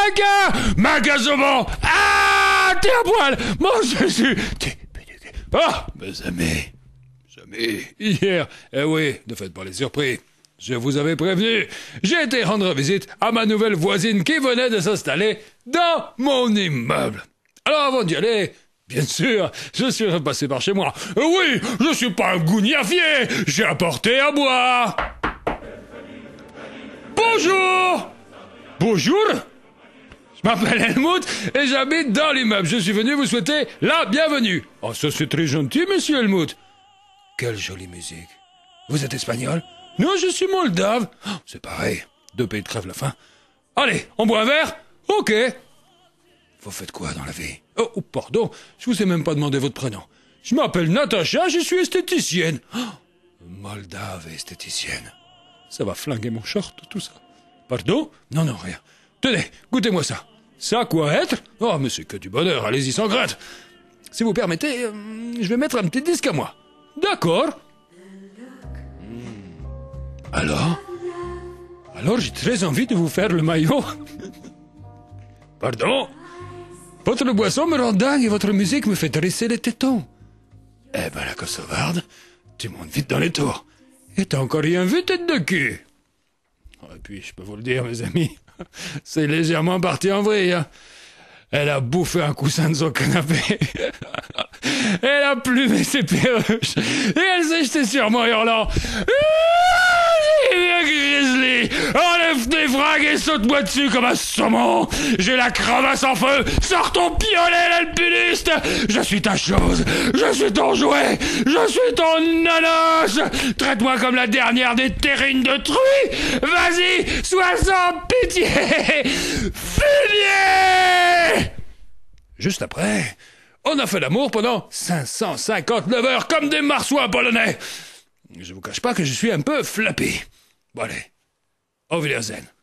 Maga saumon. Ah, t'es à poil. Mon Jésus. Ah, mes amis, hier, eh oui, ne faites pas les surpris. Je vous avais prévenu. J'ai été rendre visite à ma nouvelle voisine qui venait de s'installer dans mon immeuble. Alors avant d'y aller, bien sûr, je suis repassé par chez moi. Oui, je suis pas un gougnafier. J'ai apporté à boire. Bonjour. Bonjour. Je m'appelle Helmut et j'habite dans l'immeuble. Je suis venu vous souhaiter la bienvenue. Oh, ça c'est très gentil, monsieur Helmut. Quelle jolie musique. Vous êtes espagnol? Non, je suis moldave. Oh, c'est pareil. Deux pays de crève la faim. Allez, on boit un verre? Ok. Vous faites quoi dans la vie? Oh, pardon, je vous ai même pas demandé votre prénom. Je m'appelle Natacha, je suis esthéticienne. Oh, moldave et esthéticienne. Ça va flinguer mon short, tout ça. Pardon? Non, rien. Tenez, goûtez-moi ça. Ça quoi être? Oh, mais c'est que du bonheur, allez-y sans gratte. Si vous permettez, je vais mettre un petit disque à moi. D'accord. Alors, j'ai très envie de vous faire le maillot. Pardon? Votre boisson me rend dingue et votre musique me fait dresser les tétons. Eh ben la Kosovarde, tu montes vite dans les tours. Et t'as encore rien vu, tête de cul. Et puis, je peux vous le dire, mes amis, c'est légèrement parti en vrille. Hein. Elle a bouffé un coussin de son canapé. Elle a plumé ses perruches. Et elle s'est jetée sur moi hurlant. Grizzly, enlève tes fringues et saute-moi dessus comme un saumon. J'ai la cravache en feu. Sors ton piolet, l'alpiniste. Je suis ta chose. Je suis ton jouet. Je suis ton nanos. Traite-moi comme la dernière des terrines de truie. Vas-y, sois sans pitié. Fumier. Juste après, on a fait l'amour pendant 559 heures comme des marsouins polonais. Je vous cache pas que je suis un peu flappé. Bon allez, au Wiedersehen.